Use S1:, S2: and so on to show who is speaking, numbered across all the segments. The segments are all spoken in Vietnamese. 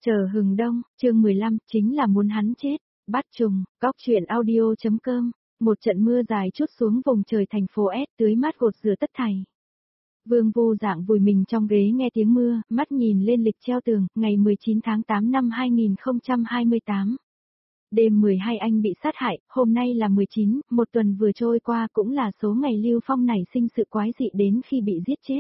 S1: Chờ hừng đông, chương 15, chính là muốn hắn chết. Bát trùng, góc truyện audio.com. Một trận mưa dài trút xuống vùng trời thành phố S tưới mát gột rửa tất thảy. Vương Vô Dạng vùi mình trong ghế nghe tiếng mưa, mắt nhìn lên lịch treo tường, ngày 19 tháng 8 năm 2028. Đêm 12 anh bị sát hại, hôm nay là 19, một tuần vừa trôi qua cũng là số ngày Lưu Phong nảy sinh sự quái dị đến khi bị giết chết.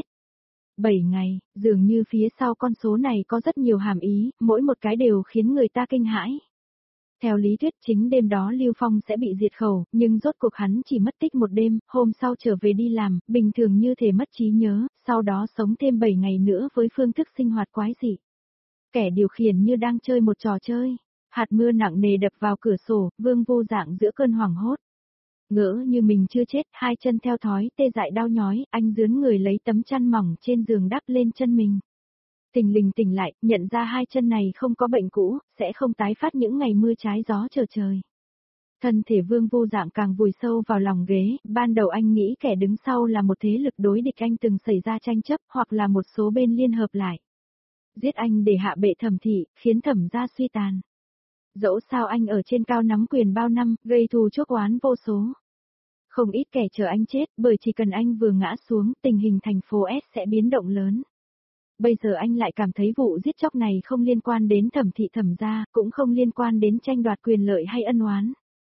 S1: 7 ngày, dường như phía sau con số này có rất nhiều hàm ý, mỗi một cái đều khiến người ta kinh hãi. Theo lý thuyết chính đêm đó Lưu Phong sẽ bị diệt khẩu, nhưng rốt cuộc hắn chỉ mất tích một đêm, hôm sau trở về đi làm, bình thường như thể mất trí nhớ, sau đó sống thêm 7 ngày nữa với phương thức sinh hoạt quái dị. Kẻ điều khiển như đang chơi một trò chơi. Hạt mưa nặng nề đập vào cửa sổ, Vương Vô Dạng giữa cơn hoảng hốt. Ngỡ như mình chưa chết, hai chân theo thói tê dại đau nhói, anh dướn người lấy tấm chăn mỏng trên giường đắp lên chân mình. Tỉnh lình tỉnh lại, nhận ra hai chân này không có bệnh cũ, sẽ không tái phát những ngày mưa trái gió trở trời. Thân thể Vương Vô Dạng càng vùi sâu vào lòng ghế, ban đầu anh nghĩ kẻ đứng sau là một thế lực đối địch anh từng xảy ra tranh chấp hoặc là một số bên liên hợp lại. Giết anh để hạ bệ Thẩm thị, khiến Thẩm gia suy tàn. Dẫu sao anh ở trên cao nắm quyền bao năm, gây thù chuốc oán vô số. Không ít kẻ chờ anh chết, bởi chỉ cần anh vừa ngã xuống, tình hình thành phố S sẽ biến động lớn. Bây giờ anh lại cảm thấy vụ giết chóc này không liên quan đến Thẩm thị Thẩm gia, cũng không liên quan đến tranh đoạt quyền lợi hay ân oán.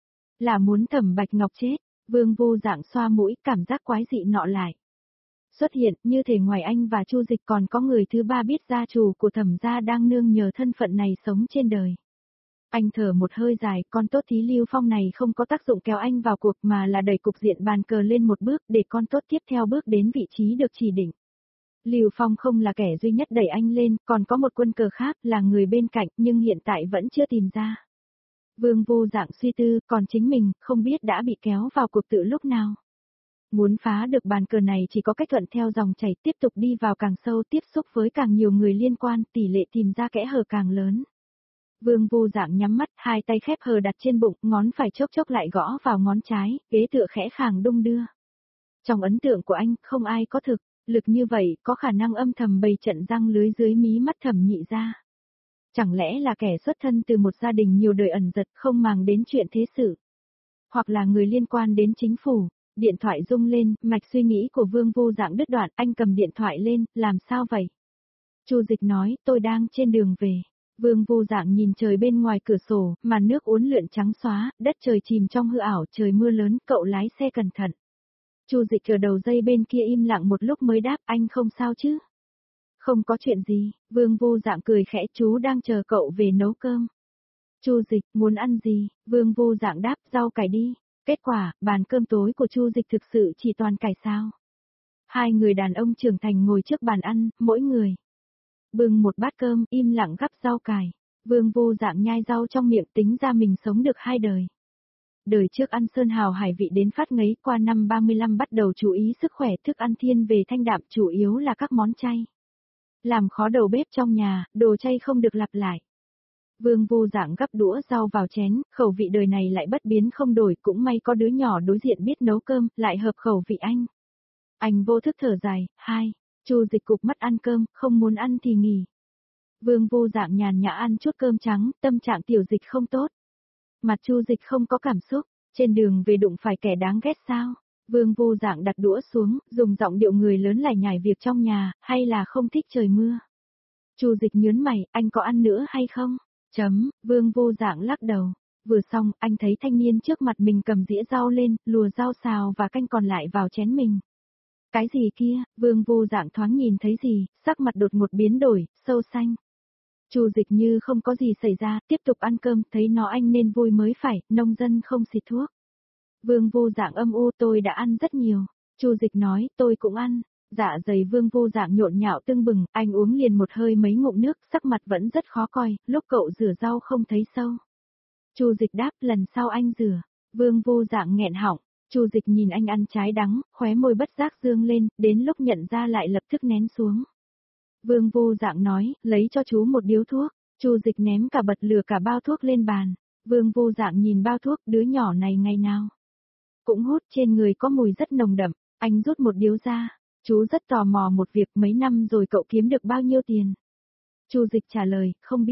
S1: Là muốn Thẩm Bạch Ngọc chết, Vương Vô Dạng xoa mũi, cảm giác quái dị nọ lại. Xuất hiện, như thể ngoài anh và Chu Dịch còn có người thứ ba biết gia chủ của Thẩm gia đang nương nhờ thân phận này sống trên đời. Anh thở một hơi dài, con tốt thí Lưu Phong này không có tác dụng kéo anh vào cuộc mà là đẩy cục diện bàn cờ lên một bước để con tốt tiếp theo bước đến vị trí được chỉ định. Lưu Phong không là kẻ duy nhất đẩy anh lên, còn có một quân cờ khác là người bên cạnh nhưng hiện tại vẫn chưa tìm ra. Vương Vô Dạng suy tư, còn chính mình, không biết đã bị kéo vào cuộc từ lúc nào. Muốn phá được bàn cờ này chỉ có cách thuận theo dòng chảy tiếp tục đi vào càng sâu tiếp xúc với càng nhiều người liên quan, tỷ lệ tìm ra kẽ hở càng lớn. Vương Vô Dạng nhắm mắt, hai tay khép hờ đặt trên bụng, ngón phải chốc chốc lại gõ vào ngón trái, ghế tựa khẽ khàng đung đưa. Trong ấn tượng của anh, không ai có thực lực như vậy, có khả năng âm thầm bày trận răng lưới dưới mí mắt Thẩm Nhị gia. Chẳng lẽ là kẻ xuất thân từ một gia đình nhiều đời ẩn giật không màng đến chuyện thế sự? Hoặc là người liên quan đến chính phủ? Điện thoại rung lên, mạch suy nghĩ của Vương Vô Dạng đứt đoạn, anh cầm điện thoại lên, làm sao vậy? Chu Dịch nói, tôi đang trên đường về. Vương Vô Dạng nhìn trời bên ngoài cửa sổ, màn nước uốn lượn trắng xóa, đất trời chìm trong hư ảo, trời mưa lớn, cậu lái xe cẩn thận. Chu Dịch ở đầu dây bên kia im lặng một lúc mới đáp, anh không sao chứ? Không có chuyện gì, Vương Vô Dạng cười khẽ, chú đang chờ cậu về nấu cơm. Chu Dịch, muốn ăn gì? Vương Vô Dạng đáp, rau cải đi. Kết quả, bàn cơm tối của Chu Dịch thực sự chỉ toàn cải sao. Hai người đàn ông trưởng thành ngồi trước bàn ăn, mỗi người bưng một bát cơm, im lặng gắp rau cải. Vương Vô Dạng nhai rau trong miệng tính ra mình sống được 2 đời. Đời trước ăn sơn hào hải vị đến phát ngấy, qua năm 35 bắt đầu chú ý sức khỏe, thức ăn thiên về thanh đạm, chủ yếu là các món chay. Làm khó đầu bếp trong nhà, đồ chay không được lặp lại. Vương Vô Dạng gắp đũa rau vào chén, khẩu vị đời này lại bất biến không đổi, cũng may có đứa nhỏ đối diện biết nấu cơm, lại hợp khẩu vị anh. Anh vô thức thở dài, Chu Dịch cụp mắt ăn cơm, không muốn ăn thì nghỉ. Vương Vô Dạng nhàn nhã ăn chút cơm trắng, tâm trạng Tiểu Dịch không tốt. Mặt Chu Dịch không có cảm xúc, trên đường về đụng phải kẻ đáng ghét sao? Vương Vô Dạng đặt đũa xuống, dùng giọng điệu người lớn lải nhải việc trong nhà, hay là không thích trời mưa? Chu Dịch nhớn mày, anh có ăn nữa hay không? Vương Vô Dạng lắc đầu. Vừa xong, anh thấy thanh niên trước mặt mình cầm dĩa rau lên, lùa rau xào và canh còn lại vào chén mình. Cái gì kia? Vương Vô Dạng thoáng nhìn thấy gì, sắc mặt đột ngột biến đổi, sâu xanh. Chu Dịch như không có gì xảy ra, tiếp tục ăn cơm, thấy nó anh nên vui mới phải, nông dân không xịt thuốc. Vương Vô Dạng âm u, tôi đã ăn rất nhiều. Chu Dịch nói, tôi cũng ăn. Dạ dày Vương Vô Dạng nhộn nhạo tưng bừng, anh uống liền một hơi mấy ngụm nước, sắc mặt vẫn rất khó coi, lúc cậu rửa rau không thấy sâu. Chu Dịch đáp, lần sau anh rửa. Vương Vô Dạng nghẹn họng. Chu Dịch nhìn anh ăn trái đắng, khóe môi bất giác dương lên, đến lúc nhận ra lại lập tức nén xuống. Vương Vô Dạng nói, lấy cho chú một điếu thuốc. Chu Dịch ném cả bật lửa cả bao thuốc lên bàn. Vương Vô Dạng nhìn bao thuốc, đứa nhỏ này ngày nào cũng hút, trên người có mùi rất nồng đậm. Anh rút một điếu ra. Chú rất tò mò một việc, mấy năm rồi cậu kiếm được bao nhiêu tiền? Chu Dịch trả lời, không biết.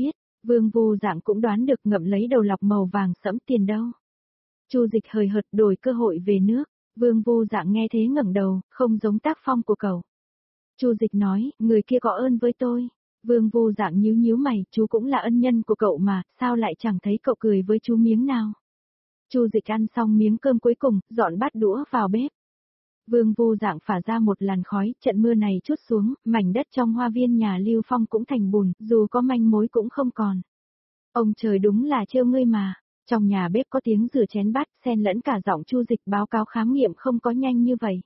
S1: Vương Vô Dạng cũng đoán được ngậm lấy đầu lọc màu vàng sẫm tiền đâu. Chu Dịch hời hợt đổi cơ hội về nước, Vương Vô Dạng nghe thế ngẩng đầu, không giống tác phong của cậu. Chu Dịch nói, người kia có ơn với tôi. Vương Vô Dạng nhíu nhíu mày, chú cũng là ân nhân của cậu mà, sao lại chẳng thấy cậu cười với chú miếng nào. Chu Dịch ăn xong miếng cơm cuối cùng, dọn bát đũa vào bếp. Vương Vô Dạng phả ra một làn khói, trận mưa này trút xuống, mảnh đất trong hoa viên nhà Lưu Phong cũng thành bùn, dù có manh mối cũng không còn. Ông trời đúng là trêu ngươi mà. Trong nhà bếp có tiếng rửa chén bát, xen lẫn cả giọng Chu Dịch báo cáo khám nghiệm không có nhanh như vậy.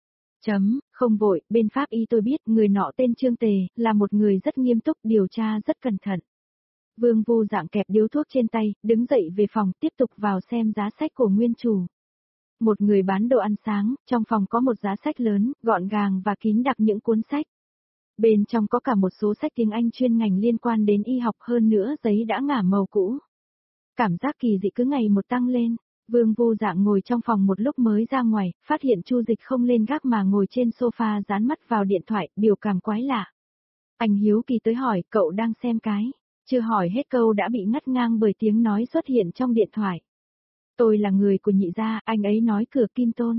S1: Không vội, bên pháp y tôi biết người nọ tên Trương Tề, là một người rất nghiêm túc, điều tra rất cẩn thận. Vương Vô Dạng kẹp điếu thuốc trên tay, đứng dậy về phòng, tiếp tục vào xem giá sách của nguyên chủ. Một người bán đồ ăn sáng, trong phòng có một giá sách lớn, gọn gàng và kín đặc những cuốn sách. Bên trong có cả một số sách tiếng Anh chuyên ngành liên quan đến y học, hơn nữa giấy đã ngả màu cũ. Cảm giác kỳ dị cứ ngày một tăng lên. Vương Vô Dạng ngồi trong phòng một lúc mới ra ngoài, phát hiện Chu Dịch không lên gác mà ngồi trên sofa dán mắt vào điện thoại, biểu cảm quái lạ. Anh hiếu kỳ tới hỏi, cậu đang xem cái. Chưa hỏi hết câu đã bị ngắt ngang bởi tiếng nói xuất hiện trong điện thoại. Tôi là người của nhị gia, anh ấy nói cửa Kim Tôn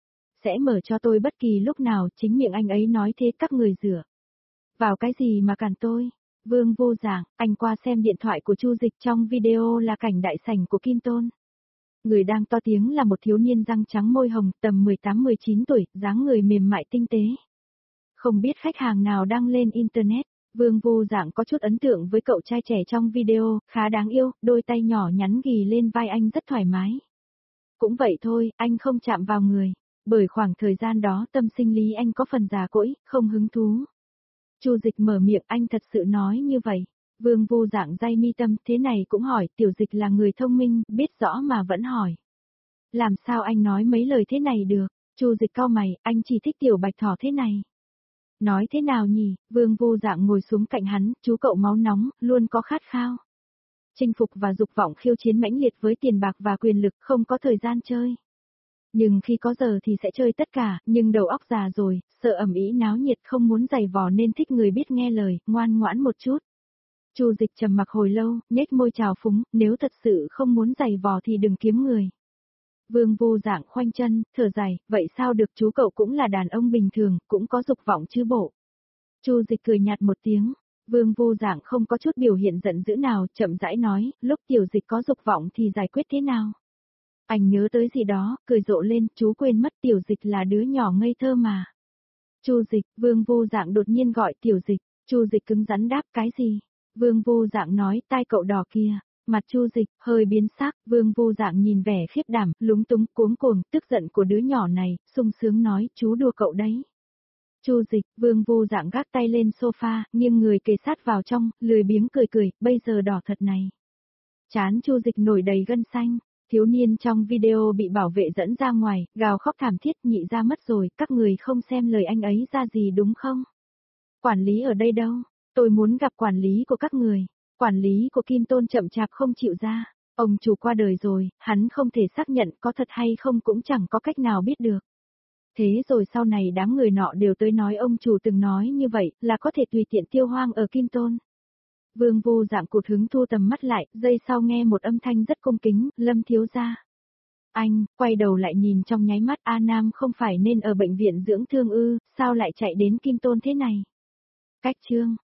S1: sẽ mở cho tôi bất kỳ lúc nào, chính miệng anh ấy nói thế, các người dựa vào cái gì mà cản tôi. Vương Vô Dạng, anh qua xem điện thoại của Chu Dịch, trong video là cảnh đại sảnh của Kim Tôn. Người đang to tiếng là một thiếu niên răng trắng môi hồng, tầm 18-19 tuổi, dáng người mềm mại tinh tế. Không biết khách hàng nào đăng lên Internet, Vương Vô Dạng có chút ấn tượng với cậu trai trẻ trong video, khá đáng yêu, đôi tay nhỏ nhắn ghì lên vai anh rất thoải mái. Cũng vậy thôi, anh không chạm vào người, bởi khoảng thời gian đó tâm sinh lý anh có phần già cỗi, không hứng thú. Chu Dịch mở miệng, anh thật sự nói như vậy. Vương Vô Dạng day mi tâm, thế này cũng hỏi, Tiểu Dịch là người thông minh, biết rõ mà vẫn hỏi. Làm sao anh nói mấy lời thế này được? Chu Dịch cau mày, anh chỉ thích Tiểu Bạch Thỏ thế này. Nói thế nào nhỉ? Vương Vô Dạng ngồi xuống cạnh hắn, chú cậu máu nóng, luôn có khát khao. Chinh phục và dục vọng khiêu chiến mãnh liệt với tiền bạc và quyền lực, không có thời gian chơi. Nhưng khi có giờ thì sẽ chơi tất cả, nhưng đầu óc già rồi, sợ ầm ĩ náo nhiệt, không muốn giày vò nên thích người biết nghe lời, ngoan ngoãn một chút. Chu Dịch trầm mặc hồi lâu, nhếch môi chào phúng, nếu thật sự không muốn giày vò thì đừng kiếm người. Vương Vô Dạng khoanh chân, thở dài, vậy sao được, chú cậu cũng là đàn ông bình thường, cũng có dục vọng chứ bộ. Chu Dịch cười nhạt một tiếng, Vương Vô Dạng không có chút biểu hiện giận dữ nào, chậm rãi nói, lúc Tiểu Dịch có dục vọng thì giải quyết thế nào? Anh nhớ tới gì đó, cười rộ lên, chú quên mất Tiểu Dịch là đứa nhỏ ngây thơ mà. Chu Dịch, Vương Vô Dạng đột nhiên gọi Tiểu Dịch, Chu Dịch cứng rắn đáp, cái gì? Vương Vô Dạng nói, tai cậu đỏ kia. Mặt Chu Dịch hơi biến sắc, Vương Vô Dạng nhìn vẻ khiếp đảm, lúng túng, cuống cuồng, tức giận của đứa nhỏ này, sung sướng nói, chú đùa cậu đấy. Chu Dịch, Vương Vô Dạng gác tay lên sofa, nghiêng người kề sát vào trong, lười biếng cười cười, bây giờ đỏ thật này. Trán Chu Dịch nổi đầy gân xanh, thiếu niên trong video bị bảo vệ dẫn ra ngoài, gào khóc thảm thiết, nhị ra mất rồi, các người không xem lời anh ấy ra gì đúng không? Quản lý ở đây đâu? Tôi muốn gặp quản lý của các người. Quản lý của Kim Tôn chậm chạp không chịu ra. Ông chủ qua đời rồi, hắn không thể xác nhận có thật hay không cũng chẳng có cách nào biết được. Thế rồi sau này đám người nọ đều tới nói ông chủ từng nói như vậy, là có thể tùy tiện tiêu hoang ở Kim Tôn. Vương Vô Dạng cụt hứng thu tầm mắt lại, giây sau nghe một âm thanh rất cung kính, Lâm thiếu gia. Anh, quay đầu lại nhìn trong nháy mắt, A Nam không phải nên ở bệnh viện dưỡng thương ư, sao lại chạy đến Kim Tôn thế này? Cách chương.